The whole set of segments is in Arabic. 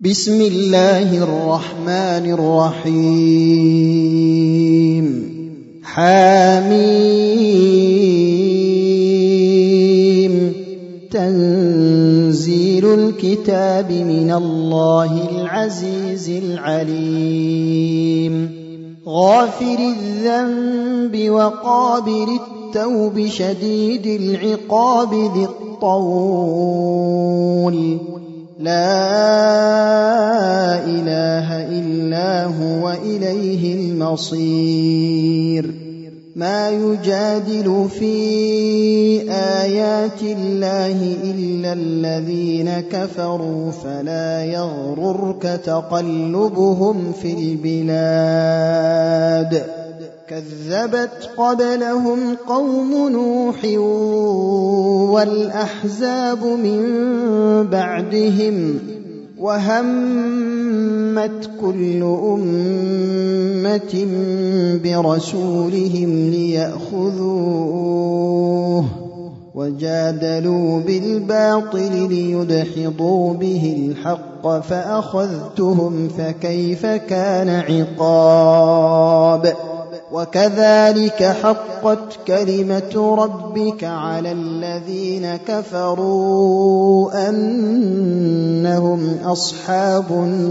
بسم الله الرحمن الرحيم حميم تنزيل الكتاب من الله العزيز العليم غافر الذنب وقابل التوب شديد العقاب ذي الطول لا إله إلا هو إليه المصير ما يجادل في آيات الله إلا الذين كفروا فلا يغررك تقلبهم في البلاد كذبت قبلهم قوم نوح والأحزاب من بعدهم وهمت كل أمة برسولهم ليأخذوه وجادلوا بالباطل ليدحضوا به الحق فأخذتهم فكيف كان عقاب وكذلك حقت كلمة ربك على الذين كفروا أنهم أصحاب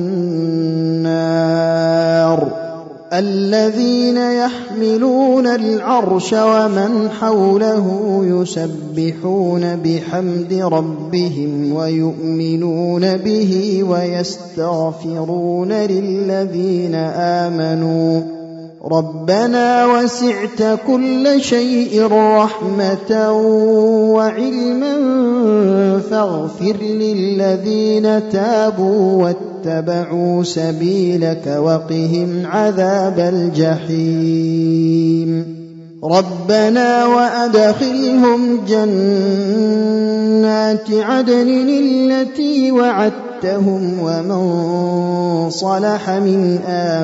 النار الذين يحملون العرش ومن حوله يسبحون بحمد ربهم ويؤمنون به ويستغفرون للذين آمنوا ربنا وسعت كل شيء رحمة وعلما فاغفر للذين تابوا واتبعوا سبيلك وقهم عذاب الجحيم ربنا وأدخلهم جنات عدن التي وعدتهم ومن صلح من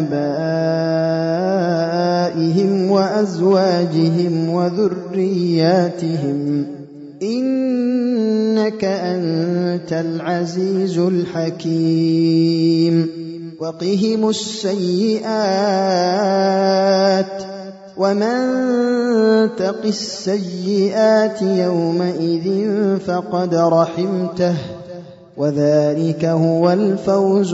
آبائهم وأزواجهم وذرياتهم إنك أنت العزيز الحكيم وقهم السيئات ومن تق السيئات يومئذ فقد رحمته وذلك هو الفوز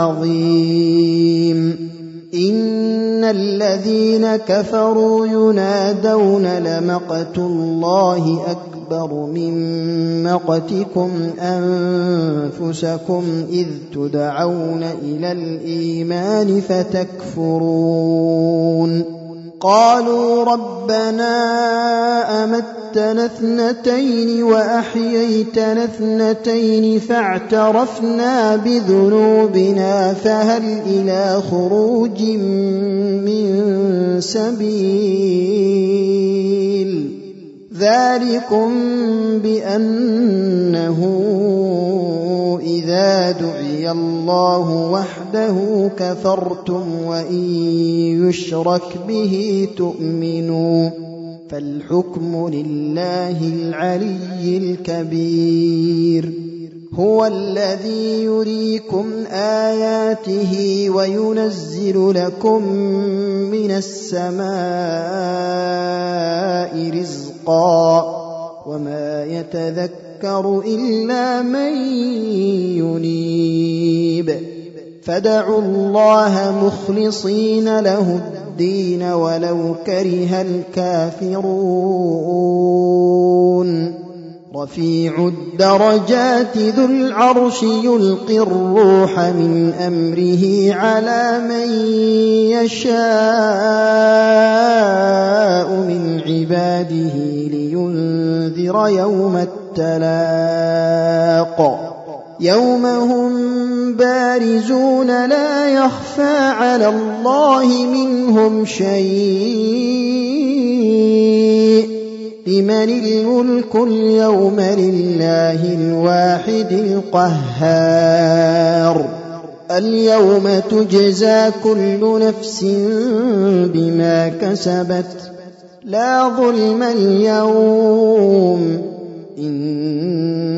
العظيم إن الذين كفروا ينادون لمقت الله أكبر من مقتكم أنفسكم إذ تدعون إلى الإيمان فتكفرون قالوا ربنا أمتنا اثنتين وأحييتنا اثنتين فاعترفنا بذنوبنا فهل إلى خروج من سبيل ذلكم بأنه إذا دعي الله وحده كفرتم وإن يشرك به تؤمنوا فالحكم لله العلي الكبير هو الذي يريكم آياته وينزل لكم من السماء رزقا وما يتذكر إلا من ينيب فادعوا الله مخلصين له الدين ولو كره الكافرون رفيع الدرجات ذو العرش يلقي الروح من أمره على من يشاء من عباده لينذر يوم التلاق يوم هم بارزون لا يخفى على الله منهم شيء لمن الملك اليوم لله الواحد القهار اليوم تجزى كل نفس بما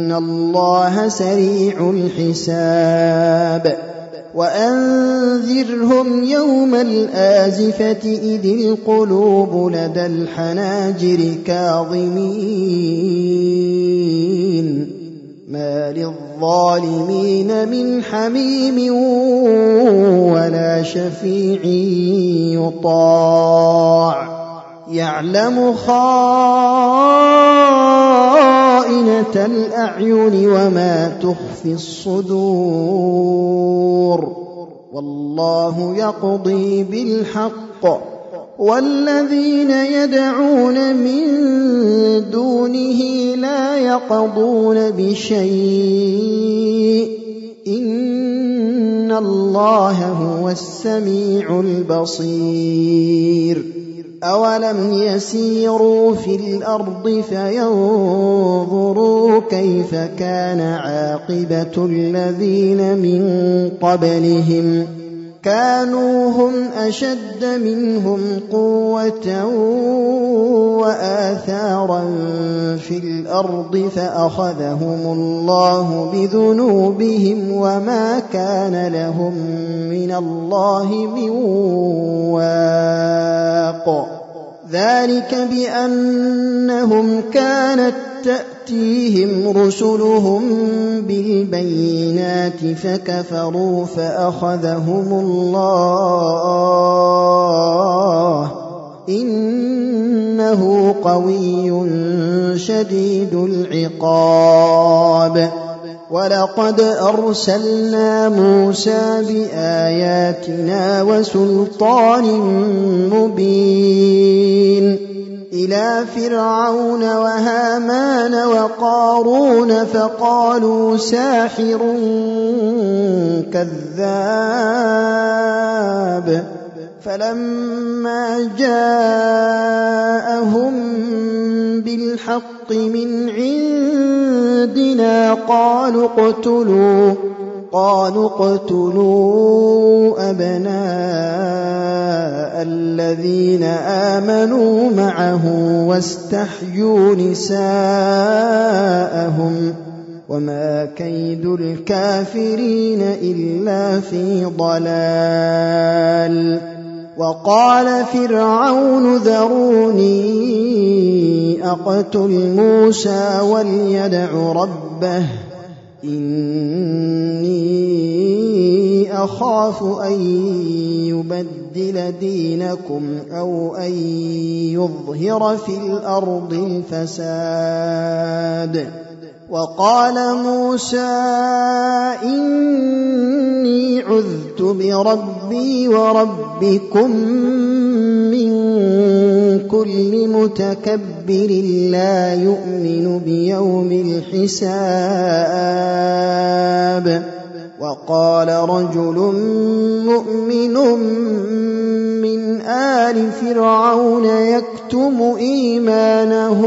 إن الله سريع الحساب وأنذرهم يوم الآزفة إذ القلوب لدى الحناجر كاظمين ما للظالمين من حميم ولا شفيع يطاع يعلم خائنة الأعين وما تخفي الصدور والله يقضي بالحق والذين يدعون من دونه لا يقضون بشيء إن الله هو السميع البصير أولم يسيروا في الأرض فينظروا كيف كان عاقبة الذين من قبلهم كانوا هم أشد منهم قوة وآثارا في الأرض فأخذهم الله بذنوبهم وما كان لهم من الله من واق ذلك بأنهم كانت تأتيهم رسلهم بالبينات فكفروا فأخذهم الله إنه قوي شديد العقاب ولقد أرسلنا موسى بآياتنا وسلطان مبين إلى فرعون وهامان وقارون فقالوا ساحر كذاب فلما جاءهم بالحق من عندنا قالوا اقتلوا أبناء الذين آمنوا معه واستحيوا نساءهم وما كيد الكافرين إلا في ضلال وقال فرعون ذروني أقتل موسى وليدع ربه إني أخاف أن يبدل دينكم أو أن يظهر في الأرض الفساد وقال موسى إني عذت بربي وربكم من كل متكبر لا يؤمن بيوم الحساب وقال رجل مؤمن من آل فرعون يكتم إيمانه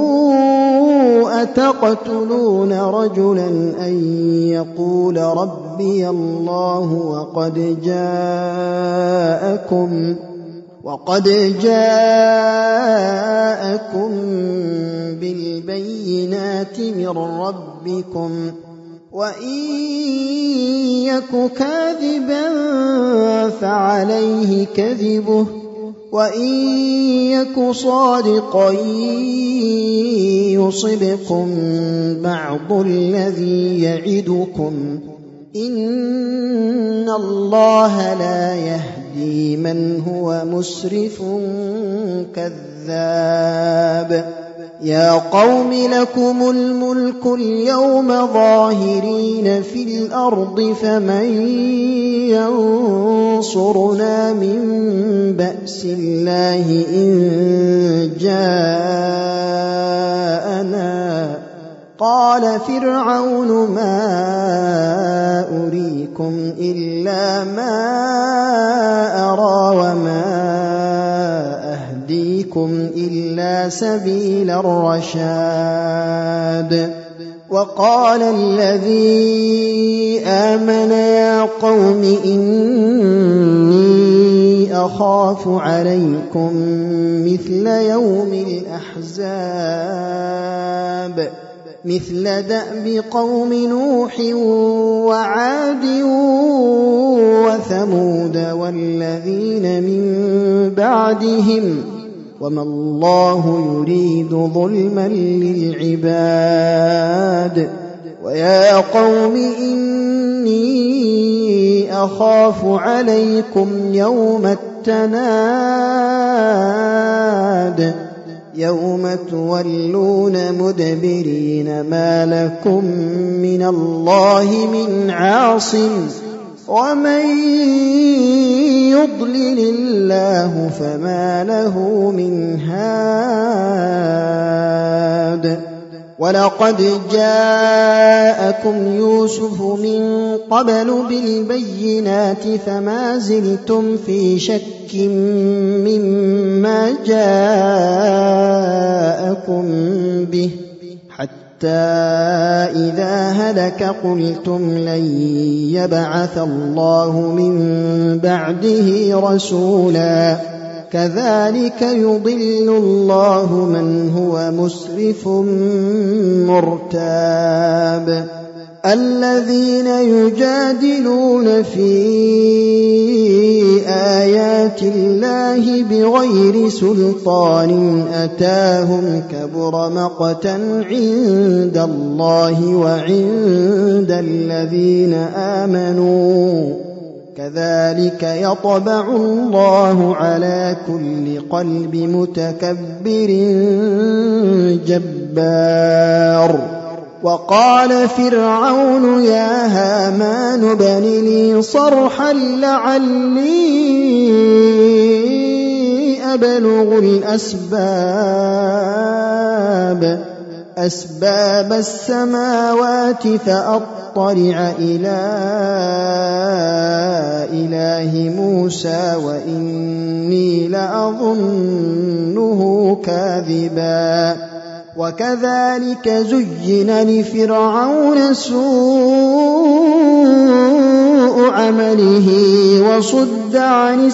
أتقتلون رجلا أن يقول ربي الله وقد جاءكم بالبينات من ربكم وإن يك كاذبا فعليه كذبه وإن يك صادقا يصبكم بعض الذي يعدكم إن الله لا يهدي من هو مسرف كذاب يا قوم لكم الملك اليوم ظاهرين في الأرض فمن ينصرنا من بأس الله إن جاءنا قال فرعون ما أريكم إلا ما أرى وما أهديكم إلا سبيل الرشاد وقال الذي آمن يا قوم إني أخاف عليكم مثل يوم الأحزاب مثل دأب قوم نوح وعاد وثمود والذين من بعدهم وما الله يريد ظلما للعباد ويا قوم إني أخاف عليكم يوم التناد يوم تولون مدبرين ما لكم من الله من عاصم ومن يضلل الله فما له من هاد ولقد جاءكم يوسف من قبل بالبينات فما زلتم في شك مما جاءكم به حتى إذا هلك قلتم لن يبعث الله من بعده رسولا كذلك يضل الله من هو مسرف مرتاب الذين يجادلون في آيات الله بغير سلطان أتاهم كبر مقتا عند الله وعند الذين آمنوا كذلك يطبع الله على كل قلب متكبر جبار وقال فرعون يا هامان ابن لي صرحا لعلي أبلغ أسباب السماوات فأطلع إلى إله موسى وإني لأظنه كاذبا وكذلك زين لفرعون سوء عمله وصد عن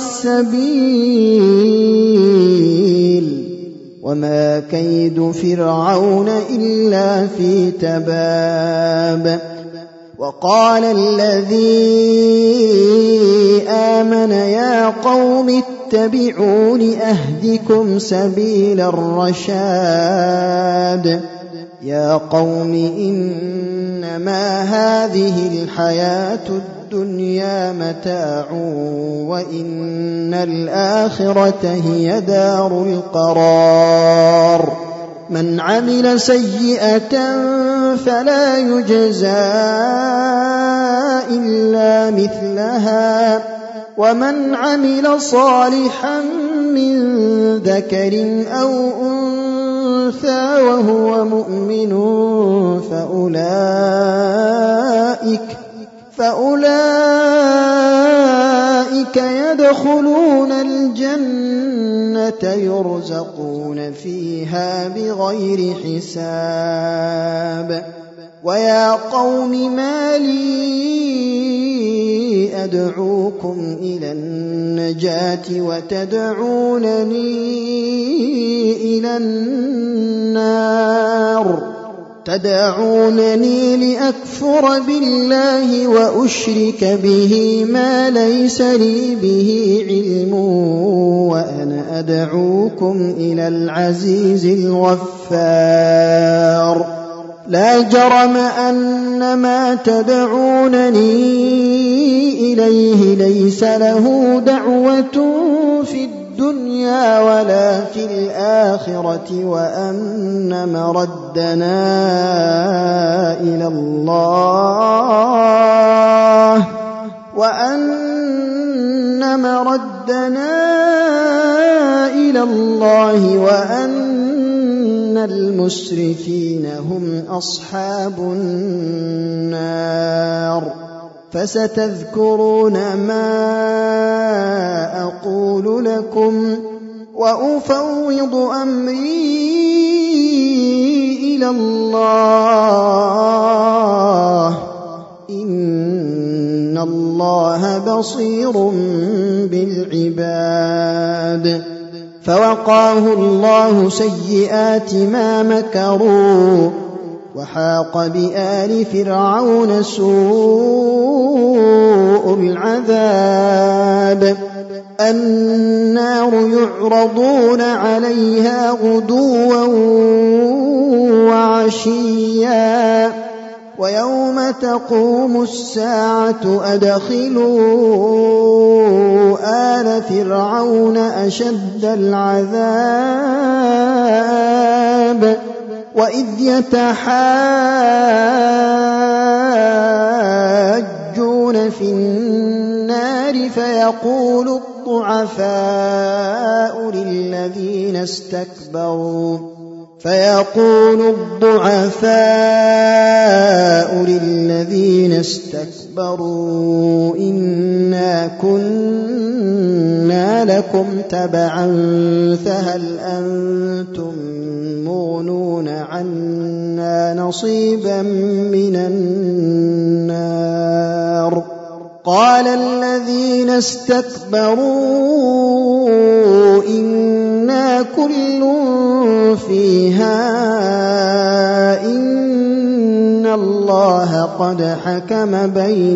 السبيل وما كيد فرعون إلا في تباب وقال الذي آمن يا قوم اتبعون أهدكم سبيل الرشاد يا قوم إنما هذه الحياة الدنيا متاع وإن الآخرة هي دار القرار من عمل سيئة فلا يجزى إلا مثلها ومن عمل صالحا من ذكر أو أنثى وهو مؤمن فأولئك يدخلون الجنة يرزقون فيها بغير حساب ويا قوم ما لي أدعوكم إلى النجاة وتدعونني إلى النار تدعونني لأكفر بالله وأشرك به ما ليس لي به علم وأنا أدعوكم إلى العزيز الغفار لا جرم أن ما تدعونني إليه ليس له دعوة في الدنيا ولا في الآخرة وأن مردنا إلى الله وأن المسرفين هم أصحاب النار فستذكرون ما أقول لكم وأفوض أمري إلى الله إن الله بصير بالعباد فوقاه الله سيئات ما مكروا وحاق بآل فرعون سوء العذاب النار يعرضون عليها غدوا وعشيا ويوم تقوم الساعة أدخلوا آل فرعون أشد العذاب وإذ يتحاجون في النار فيقول الضعفاء للذين استكبروا إنا كنا لكم تبعا فهل أنتم مغنون عنا نصيبا من النار قال الذين استكبروا إنا كل فيها إن الله قد حكم بين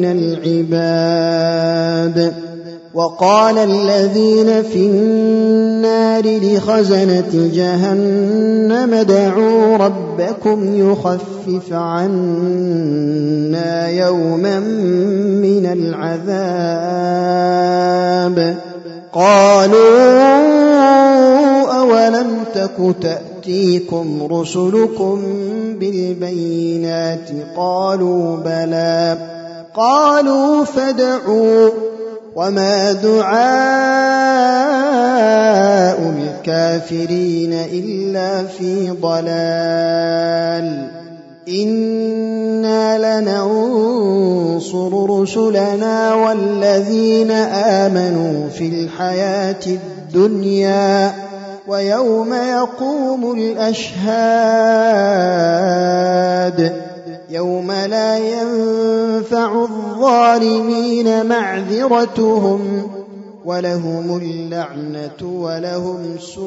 العباد وقال الذين في النار لخزنة جهنم ادعوا ربكم يخفف عنا يوما من العذاب قالوا أولم تك تأتيكم رسلكم بالبينات قالوا بلى قالوا فادعوا وما دعاء الكافرين إلا في ضلال إنا لننصر رسلنا والذين آمنوا في الحياة الدنيا ويوم يقوم الأشهاد يوم لا ينفع الظالمين معذرتهم ولهم اللعنة ولهم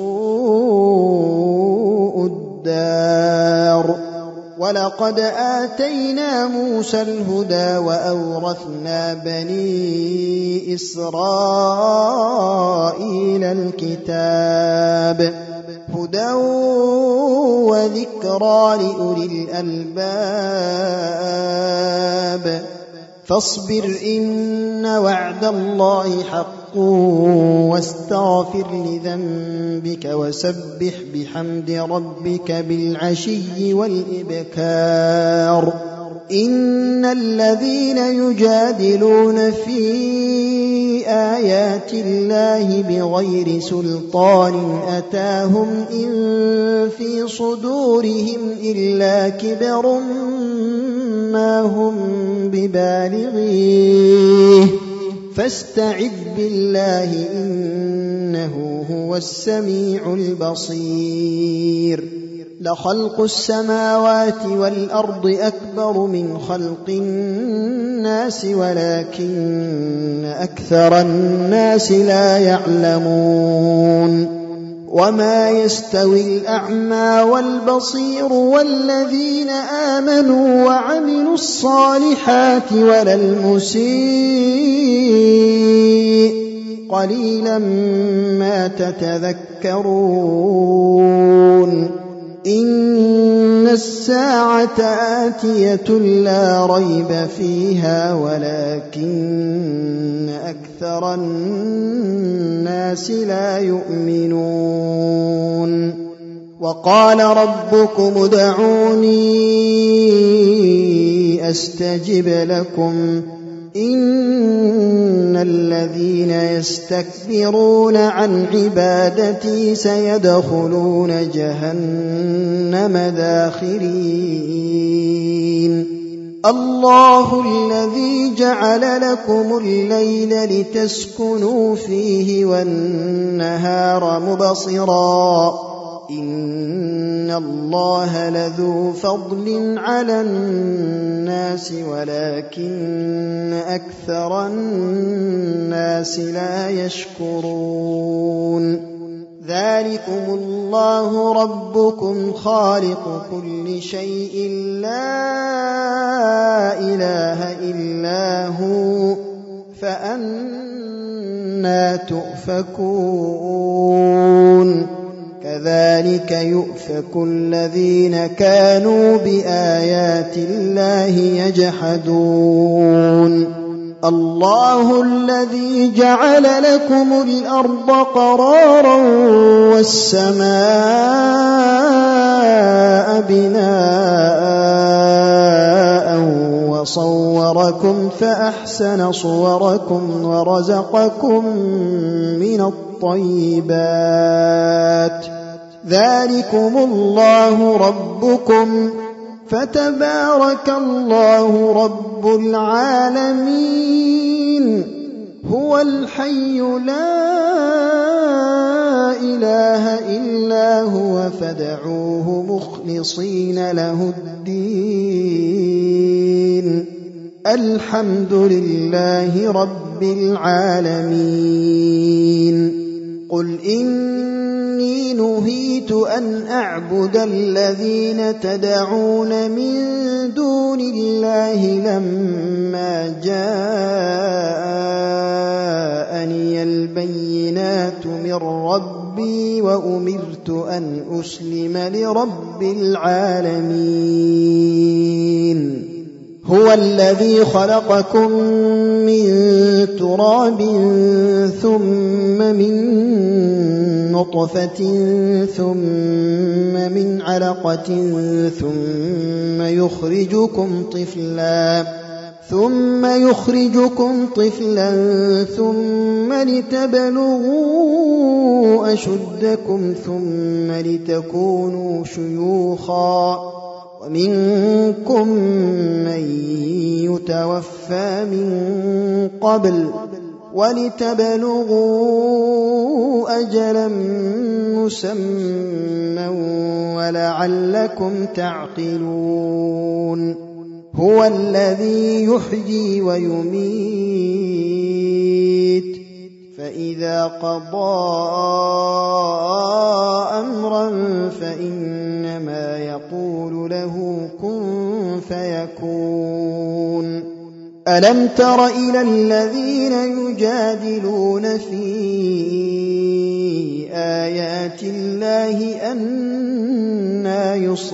سوء الدار ولقد آتينا موسى الهدى وأورثنا بني إسرائيل الكتاب هدى وذكرى لأولي الألباب فاصبر إن وعد الله حق واستغفر لذنبك وسبح بحمد ربك بالعشي والإبكار إن الذين يجادلون في آيات الله بغير سلطان أتاهم إن في صدورهم إلا كبر ما هم ببالغيه فاستعذ بالله إنه هو السميع البصير لخلق السماوات والأرض أكبر من خلق الناس ولكن أكثر الناس لا يعلمون وما يستوي الأعمى والبصير والذين آمنوا وعملوا الصالحات ولا المسيء قليلا ما تتذكرون إن الساعة آتية لا ريب فيها ولكن أكثر الناس لا يؤمنون وقال ربكم ادعوني أستجب لكم إن الذين يستكبرون عن عبادتي سيدخلون جهنم داخرين الله الذي جعل لكم الليل لتسكنوا فيه والنهار مبصرا إن الله لذو فضل على الناس ولكن أكثر الناس لا يشكرون ذلكم الله ربكم خالق كل شيء لا إله إلا هو فأنى تؤفكون كذلك يؤفك الذين كانوا بآيات الله يجحدون الله الذي جعل لكم الأرض قرارا والسماء بناء وصوركم فأحسن صوركم ورزقكم من الطيبات ذلكم الله ربكم فتبارك الله رب العالمين هو الحي لا إله إلا هو فادعوه مخلصين له الدين الحمد لله رب العالمين قل إني نهيت أن أعبد الذين تدعون من دون الله لما جاءني البينات من ربي وأمرت أن أسلم لرب العالمين هو الذي خلقكم من تراب ثم من نطفة ثم من علقة ثم يخرجكم طفلا ثم لتبلغوا أشدكم ثم لتكونوا شيوخا ومنكم من يتوفى من قبل ولتبلغوا أجلا مسمى ولعلكم تعقلون هو الذي يحيي ويميت فإذا قضى أمرا فإنما يقول له كن فيكون ألم تر إلى الذين يجادلون في آيات الله أنى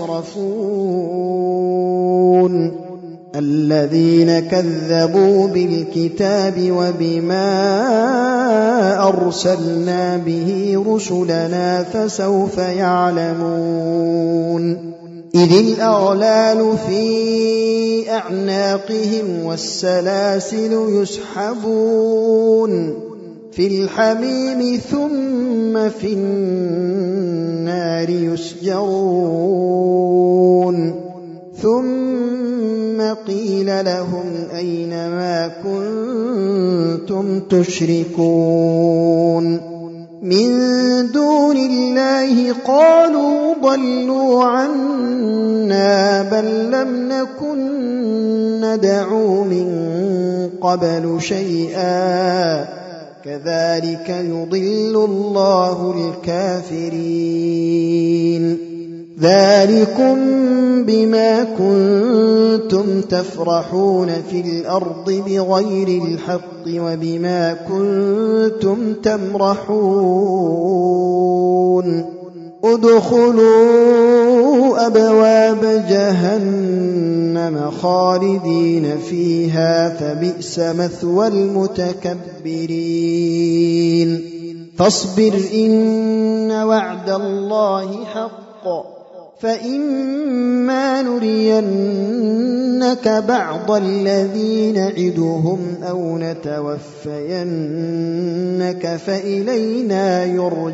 يصرفون الذين كذبوا بالكتاب وبما أرسلنا به رسلنا فسوف يعلمون إذ الأغلال في أعناقهم والسلاسل يسحبون في الحميم ثم في النار يسجرون ثم قيل لهم أين ما كنتم تشركون من دون الله قالوا ضلوا عنا بل لم نكن ندعو من قبل شيئا كذلك يضل الله الكافرين ذلكم بما كنتم تفرحون في الأرض بغير الحق وبما كنتم تمرحون ادخلوا أبواب جهنم خالدين فيها فبئس مثوى المتكبرين فاصبر إن وعد الله حق فإما نرينك بعض الذي نعدهم أو نتوفينك فإلينا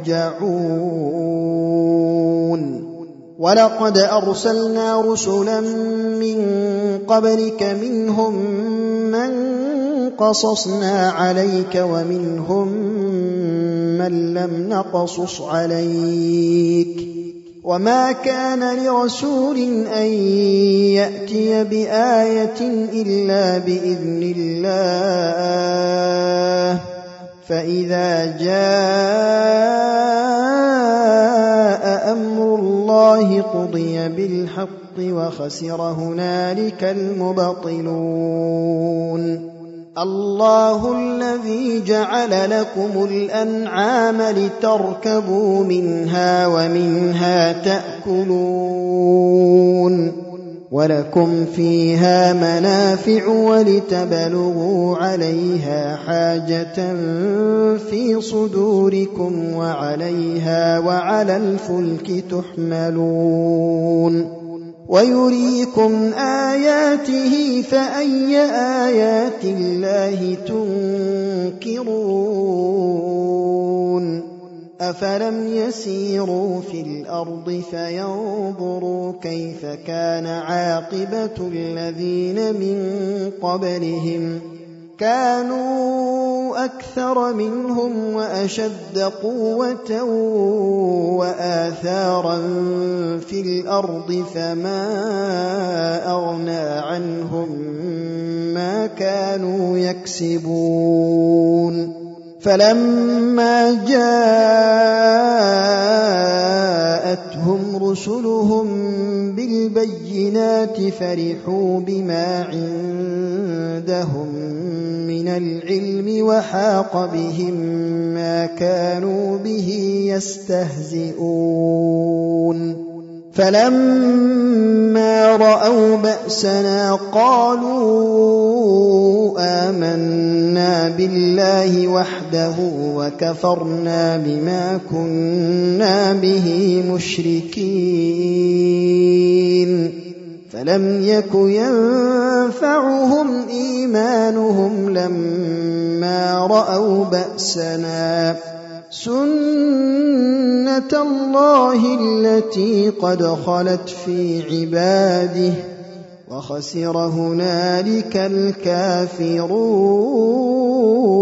يرجعون ولقد أرسلنا رسلا من قبلك منهم من قصصنا عليك ومنهم من لم نقصص عليك وما كان لرسول أن يأتي بآية إلا بإذن الله فإذا جاء الله قضي بالحق وخسر هنالك المبطلون الله الذي جعل لكم الأنعام لتركبوا منها ومنها تأكلون ولكم فيها منافع ولتبلغوا عليها حاجة في صدوركم وعليها وعلى الفلك تحملون ويريكم آياته فأي آيات الله تنكرون أفلم يسيروا في الأرض فينظروا كيف كان عاقبة الذين من قبلهم كانوا أكثر منهم وأشد قوة وآثارا في الأرض فما أغنى عنهم ما كانوا يكسبون فلما جاءتهم رسلهم بالبينات فرحوا بما عندهم من العلم وحاق بهم ما كانوا به يستهزئون فلما رأوا بأسنا قالوا آمنا بالله وحده وكفرنا بما كنا به مشركين فلم يك ينفعهم إيمانهم لما رأوا بأسنا سنة الله التي قد خلت في عباده وخسر هنالك الكافرون